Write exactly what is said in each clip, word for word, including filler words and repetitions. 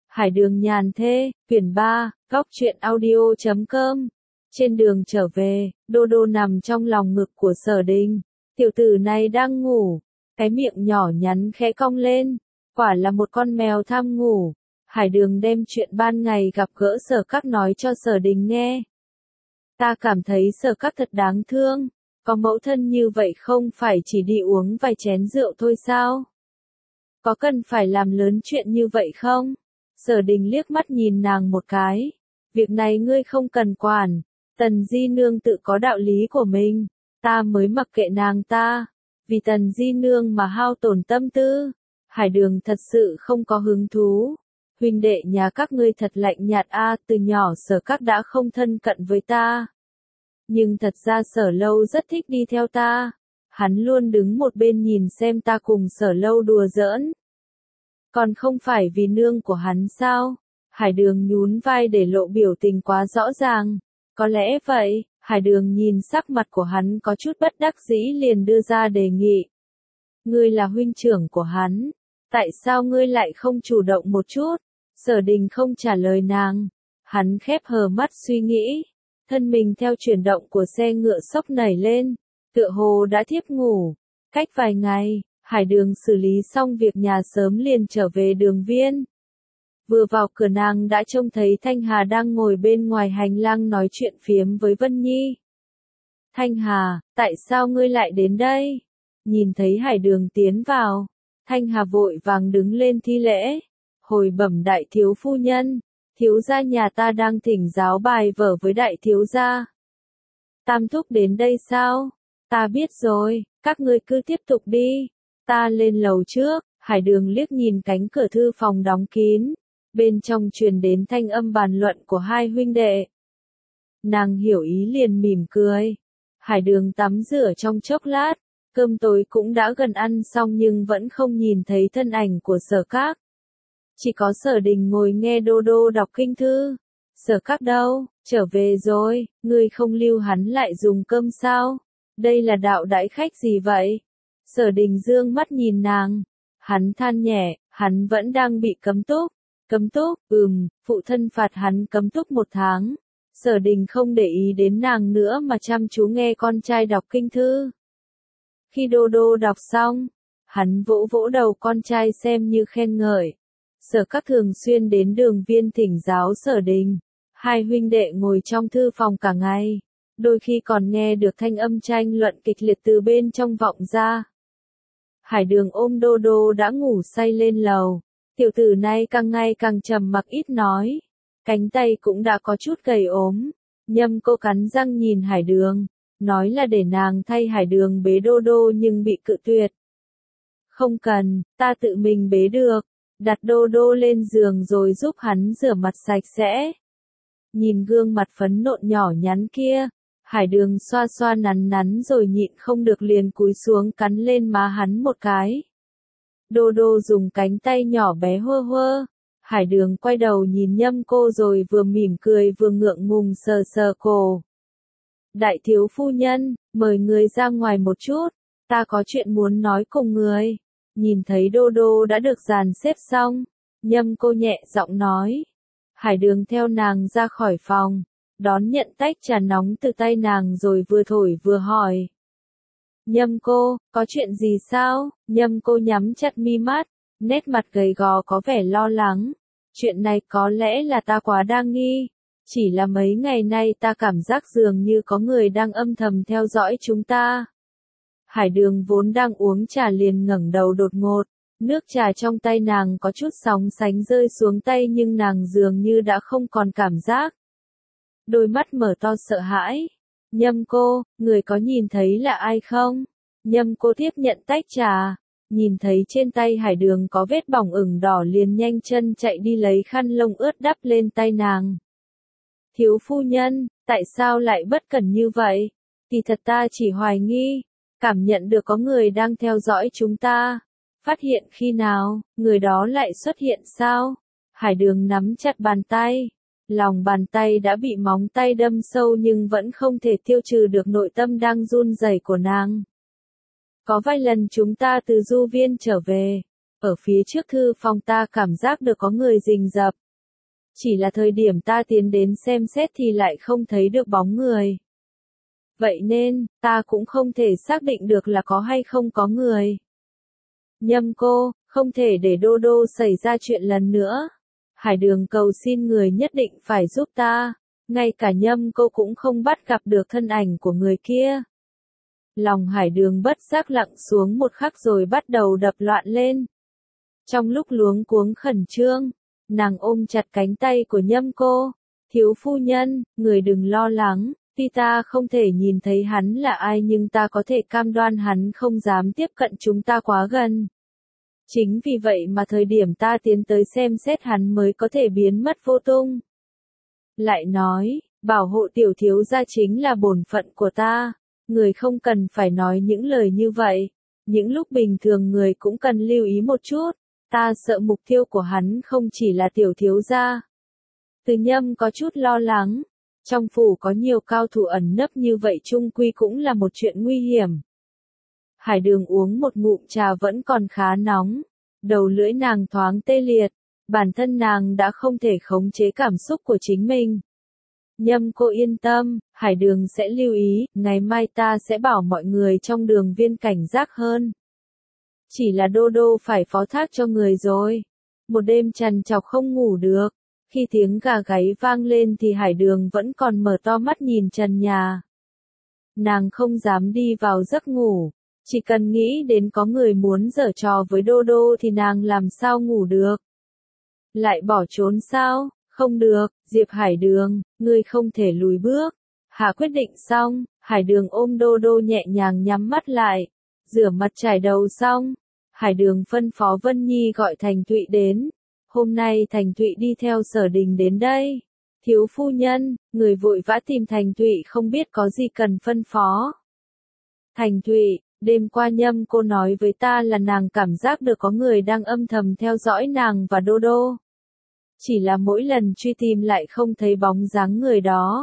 Hải đường nhàn thê, quyển ba, góc truyện audio chấm com. Trên đường trở về, Đô Đô nằm trong lòng ngực của Sở Đình. Tiểu tử này đang ngủ, cái miệng nhỏ nhắn khẽ cong lên, quả là một con mèo tham ngủ. Hải đường đem chuyện ban ngày gặp gỡ Sở Các nói cho Sở Đình nghe. Ta cảm thấy Sở Các thật đáng thương, có mẫu thân như vậy không phải chỉ đi uống vài chén rượu thôi sao? Có cần phải làm lớn chuyện như vậy không? Sở Đình liếc mắt nhìn nàng một cái. Việc này ngươi không cần quản, Tần Di Nương tự có đạo lý của mình, ta mới mặc kệ nàng ta. Vì Tần Di Nương mà hao tổn tâm tư, Hải đường thật sự không có hứng thú. Huynh đệ nhà các ngươi thật lạnh nhạt a, từ nhỏ Sở Các đã không thân cận với ta. Nhưng thật ra Sở Lâu rất thích đi theo ta. Hắn luôn đứng một bên nhìn xem ta cùng Sở Lâu đùa giỡn. Còn không phải vì nương của hắn sao? Hải đường nhún vai để lộ biểu tình quá rõ ràng. Có lẽ vậy. Hải đường nhìn sắc mặt của hắn có chút bất đắc dĩ liền đưa ra đề nghị. Ngươi là huynh trưởng của hắn, tại sao ngươi lại không chủ động một chút? Sở Đình không trả lời nàng. Hắn khép hờ mắt suy nghĩ. Thân mình theo chuyển động của xe ngựa sốc nảy lên, tựa hồ đã thiếp ngủ. Cách vài ngày, Hải đường xử lý xong việc nhà sớm liền trở về Đường Viên. Vừa vào cửa nàng đã trông thấy Thanh Hà đang ngồi bên ngoài hành lang nói chuyện phiếm với Vân Nhi. Thanh Hà, tại sao ngươi lại đến đây? Nhìn thấy Hải đường tiến vào, Thanh Hà vội vàng đứng lên thi lễ. Hồi bẩm đại thiếu phu nhân, thiếu gia nhà ta đang thỉnh giáo bài vở với đại thiếu gia. Tam thúc đến đây sao? Ta biết rồi, các ngươi cứ tiếp tục đi. Ta lên lầu trước. Hải đường liếc nhìn cánh cửa thư phòng đóng kín. Bên trong truyền đến thanh âm bàn luận của hai huynh đệ. Nàng hiểu ý liền mỉm cười. Hải đường tắm rửa trong chốc lát. Cơm tối cũng đã gần ăn xong nhưng vẫn không nhìn thấy thân ảnh của Sở Các. Chỉ có Sở Đình ngồi nghe Đô Đô đọc kinh thư. Sở Các đâu, trở về rồi, ngươi không lưu hắn lại dùng cơm sao? Đây là đạo đãi khách gì vậy? Sở Đình dương mắt nhìn nàng. Hắn than nhẹ, hắn vẫn đang bị cấm túc. Cấm túc, ừm, phụ thân phạt hắn cấm túc một tháng. Sở Đình không để ý đến nàng nữa mà chăm chú nghe con trai đọc kinh thư. Khi Đô Đô đọc xong, hắn vỗ vỗ đầu con trai xem như khen ngợi. Sở Các thường xuyên đến Đường Viên thỉnh giáo Sở Đình. Hai huynh đệ ngồi trong thư phòng cả ngày. Đôi khi còn nghe được thanh âm tranh luận kịch liệt từ bên trong vọng ra. Hải đường ôm Đô Đô đã ngủ say lên lầu. Tiểu tử này càng ngày càng trầm mặc ít nói. Cánh tay cũng đã có chút gầy ốm. Nhâm cô cắn răng nhìn Hải đường. Nói là để nàng thay Hải đường bế Đô Đô nhưng bị cự tuyệt. Không cần, ta tự mình bế được. Đặt Đô Đô lên giường rồi giúp hắn rửa mặt sạch sẽ. Nhìn gương mặt phấn nộn nhỏ nhắn kia. Hải đường xoa xoa nắn nắn rồi nhịn không được liền cúi xuống cắn lên má hắn một cái. Đô Đô dùng cánh tay nhỏ bé hơ hơ. Hải đường quay đầu nhìn Nhâm cô rồi vừa mỉm cười vừa ngượng ngùng sờ sờ cổ. Đại thiếu phu nhân, mời người ra ngoài một chút, ta có chuyện muốn nói cùng người. Nhìn thấy Đô Đô đã được dàn xếp xong, Nhâm cô nhẹ giọng nói. Hải đường theo nàng ra khỏi phòng, đón nhận tách trà nóng từ tay nàng rồi vừa thổi vừa hỏi. Nhâm cô, có chuyện gì sao? Nhâm cô nhắm chặt mi mắt, nét mặt gầy gò có vẻ lo lắng. Chuyện này có lẽ là ta quá đa nghi. Chỉ là mấy ngày nay ta cảm giác dường như có người đang âm thầm theo dõi chúng ta. Hải đường vốn đang uống trà liền ngẩng đầu đột ngột. Nước trà trong tay nàng có chút sóng sánh rơi xuống tay nhưng nàng dường như đã không còn cảm giác. Đôi mắt mở to sợ hãi. Nhâm cô, người có nhìn thấy là ai không? Nhâm cô tiếp nhận tách trà. Nhìn thấy trên tay Hải đường có vết bỏng ửng đỏ liền nhanh chân chạy đi lấy khăn lông ướt đắp lên tay nàng. Thiếu phu nhân, tại sao lại bất cẩn như vậy? Kỳ thật ta chỉ hoài nghi. Cảm nhận được có người đang theo dõi chúng ta. Phát hiện khi nào, người đó lại xuất hiện sao? Hải đường nắm chặt bàn tay. Lòng bàn tay đã bị móng tay đâm sâu nhưng vẫn không thể tiêu trừ được nội tâm đang run rẩy của nàng. Có vài lần chúng ta từ du viên trở về. Ở phía trước thư phòng ta cảm giác được có người rình rập. Chỉ là thời điểm ta tiến đến xem xét thì lại không thấy được bóng người. Vậy nên, ta cũng không thể xác định được là có hay không có người. Nhâm cô, không thể để Đô Đô xảy ra chuyện lần nữa. Hải Đường cầu xin người nhất định phải giúp ta. Ngay cả Nhâm cô cũng không bắt gặp được thân ảnh của người kia. Lòng Hải Đường bất giác lặng xuống một khắc rồi bắt đầu đập loạn lên. Trong lúc luống cuống khẩn trương, nàng ôm chặt cánh tay của Nhâm cô. Thiếu phu nhân, người đừng lo lắng, tuy ta không thể nhìn thấy hắn là ai nhưng ta có thể cam đoan hắn không dám tiếp cận chúng ta quá gần. Chính vì vậy mà thời điểm ta tiến tới xem xét hắn mới có thể biến mất vô tung. Lại nói, bảo hộ tiểu thiếu gia chính là bổn phận của ta, người không cần phải nói những lời như vậy. Những lúc bình thường người cũng cần lưu ý một chút, ta sợ mục tiêu của hắn không chỉ là tiểu thiếu gia. Từ Nhâm có chút lo lắng, trong phủ có nhiều cao thủ ẩn nấp như vậy chung quy cũng là một chuyện nguy hiểm. Hải Đường uống một ngụm trà vẫn còn khá nóng, đầu lưỡi nàng thoáng tê liệt, bản thân nàng đã không thể khống chế cảm xúc của chính mình. Nhâm cô yên tâm, Hải Đường sẽ lưu ý, ngày mai ta sẽ bảo mọi người trong Đường Viên cảnh giác hơn. Chỉ là Đô Đô phải phó thác cho người rồi. Một đêm trằn trọc không ngủ được, khi tiếng gà gáy vang lên thì Hải Đường vẫn còn mở to mắt nhìn trần nhà. Nàng không dám đi vào giấc ngủ, chỉ cần nghĩ đến có người muốn giở trò với Đô Đô thì nàng làm sao ngủ được. Lại bỏ trốn sao? Không được, Diệp Hải Đường, ngươi không thể lùi bước. Hạ quyết định xong, Hải Đường ôm Đô Đô nhẹ nhàng nhắm mắt lại, rửa mặt trải đầu xong. Hải Đường phân phó Vân Nhi gọi Thành Thụy đến. Hôm nay Thành Thụy đi theo Sở Đình đến đây. Thiếu phu nhân, người vội vã tìm Thành Thụy không biết có gì cần phân phó. Thành Thụy, đêm qua Nhâm cô nói với ta là nàng cảm giác được có người đang âm thầm theo dõi nàng và Đô Đô. Chỉ là mỗi lần truy tìm lại không thấy bóng dáng người đó.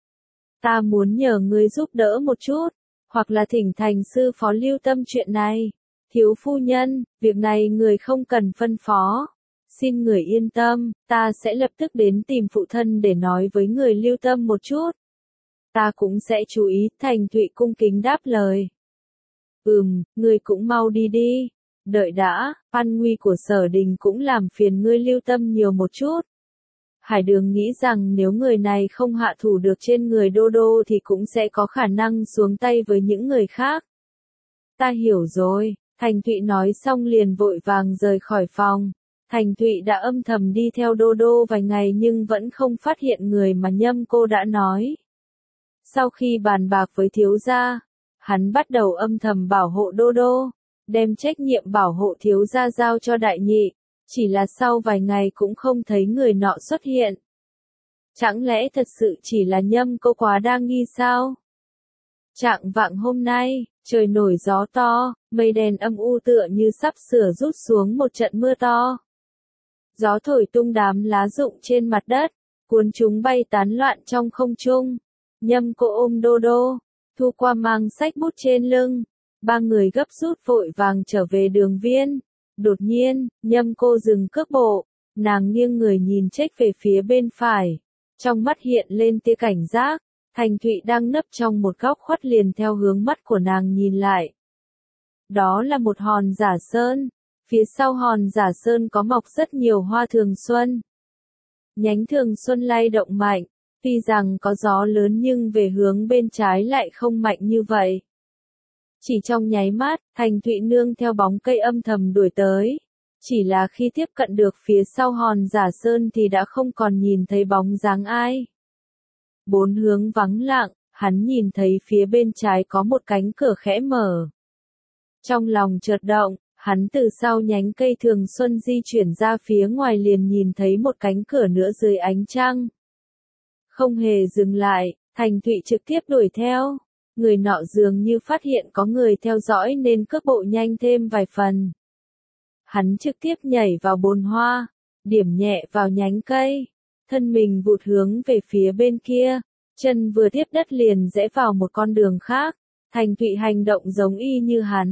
Ta muốn nhờ ngươi giúp đỡ một chút, hoặc là thỉnh Thành sư phó lưu tâm chuyện này. Thiếu phu nhân, việc này người không cần phân phó. Xin người yên tâm, ta sẽ lập tức đến tìm phụ thân để nói với người lưu tâm một chút. Ta cũng sẽ chú ý, Thành Thụy cung kính đáp lời. Ừm, ngươi cũng mau đi đi. Đợi đã, an nguy của Sở Đình cũng làm phiền ngươi lưu tâm nhiều một chút. Hải Đường nghĩ rằng nếu người này không hạ thủ được trên người Đô Đô thì cũng sẽ có khả năng xuống tay với những người khác. Ta hiểu rồi, Thành Thụy nói xong liền vội vàng rời khỏi phòng. Thành Thụy đã âm thầm đi theo Đô Đô vài ngày nhưng vẫn không phát hiện người mà Nhâm cô đã nói. Sau khi bàn bạc với thiếu gia, hắn bắt đầu âm thầm bảo hộ Đô Đô, đem trách nhiệm bảo hộ thiếu gia giao cho đại nhị, chỉ là sau vài ngày cũng không thấy người nọ xuất hiện. Chẳng lẽ thật sự chỉ là Nhâm cô quá đa nghi sao? Trạng vạng hôm nay, trời nổi gió to, mây đen âm u tựa như sắp sửa rút xuống một trận mưa to. Gió thổi tung đám lá rụng trên mặt đất, cuốn chúng bay tán loạn trong không trung. Nhâm cô ôm Đô Đô, Thu Qua mang sách bút trên lưng. Ba người gấp rút vội vàng trở về Đường Viên. Đột nhiên, Nhâm cô dừng cước bộ, nàng nghiêng người nhìn chếch về phía bên phải. Trong mắt hiện lên tia cảnh giác, Thành Thụy đang nấp trong một góc khuất liền theo hướng mắt của nàng nhìn lại. Đó là một hòn giả sơn, phía sau hòn giả sơn có mọc rất nhiều hoa thường xuân. Nhánh thường xuân lay động mạnh, tuy rằng có gió lớn nhưng về hướng bên trái lại không mạnh như vậy. Chỉ trong nháy mắt, Thành Thụy nương theo bóng cây âm thầm đuổi tới. Chỉ là khi tiếp cận được phía sau hòn giả sơn thì đã không còn nhìn thấy bóng dáng ai. Bốn hướng vắng lặng, hắn nhìn thấy phía bên trái có một cánh cửa khẽ mở. Trong lòng chợt động, hắn từ sau nhánh cây thường xuân di chuyển ra phía ngoài liền nhìn thấy một cánh cửa nữa dưới ánh trăng. Không hề dừng lại, Thành Thụy trực tiếp đuổi theo. Người nọ dường như phát hiện có người theo dõi nên cước bộ nhanh thêm vài phần. Hắn trực tiếp nhảy vào bồn hoa, điểm nhẹ vào nhánh cây, thân mình vụt hướng về phía bên kia, chân vừa tiếp đất liền rẽ vào một con đường khác. Thành Thụy hành động giống y như hắn,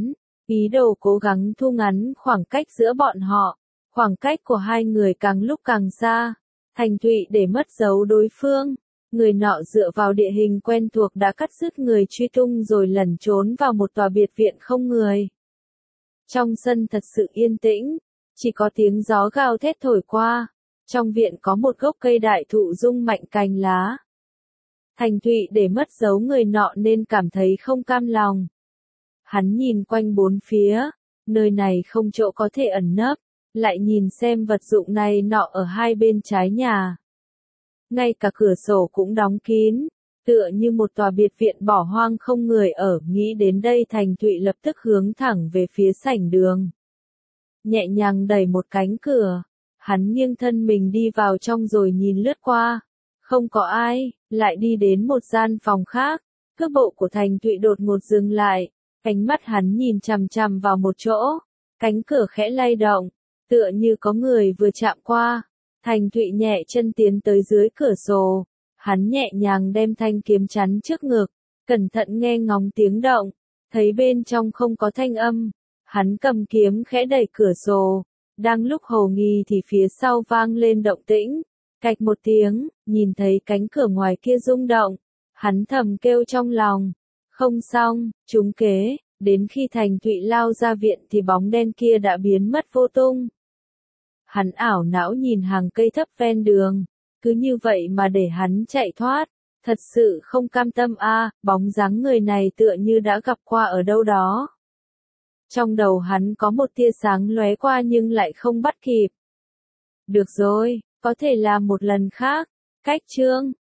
ý đồ cố gắng thu ngắn khoảng cách giữa bọn họ. Khoảng cách của hai người càng lúc càng xa. Thành Thụy để mất dấu đối phương. Người nọ dựa vào địa hình quen thuộc đã cắt đứt người truy tung rồi lẩn trốn vào một tòa biệt viện không người. Trong sân thật sự yên tĩnh, chỉ có tiếng gió gào thét thổi qua. Trong viện có một gốc cây đại thụ rung mạnh cành lá. Thành Thụy để mất dấu người nọ nên cảm thấy không cam lòng. Hắn nhìn quanh bốn phía, nơi này không chỗ có thể ẩn nấp, lại nhìn xem vật dụng này nọ ở hai bên trái nhà. Ngay cả cửa sổ cũng đóng kín, tựa như một tòa biệt viện bỏ hoang không người ở. Nghĩ đến đây Thành Thụy lập tức hướng thẳng về phía sảnh đường. Nhẹ nhàng đẩy một cánh cửa, hắn nghiêng thân mình đi vào trong rồi nhìn lướt qua. Không có ai, lại đi đến một gian phòng khác. Cước bộ của Thành Thụy đột ngột dừng lại, ánh mắt hắn nhìn chằm chằm vào một chỗ. Cánh cửa khẽ lay động, tựa như có người vừa chạm qua. Thành Thụy nhẹ chân tiến tới dưới cửa sổ. Hắn nhẹ nhàng đem thanh kiếm chắn trước ngực, cẩn thận nghe ngóng tiếng động, thấy bên trong không có thanh âm. Hắn cầm kiếm khẽ đẩy cửa sổ, đang lúc hồ nghi thì phía sau vang lên động tĩnh. Cạch một tiếng, nhìn thấy cánh cửa ngoài kia rung động, hắn thầm kêu trong lòng. Không xong, trúng kế. Đến khi Thành Thụy lao ra viện thì bóng đen kia đã biến mất vô tung. Hắn ảo não nhìn hàng cây thấp ven đường, cứ như vậy mà để hắn chạy thoát, thật sự không cam tâm a. À, bóng dáng người này tựa như đã gặp qua ở đâu đó. Trong đầu hắn có một tia sáng lóe qua nhưng lại không bắt kịp. Được rồi, có thể làm một lần khác. Cách chương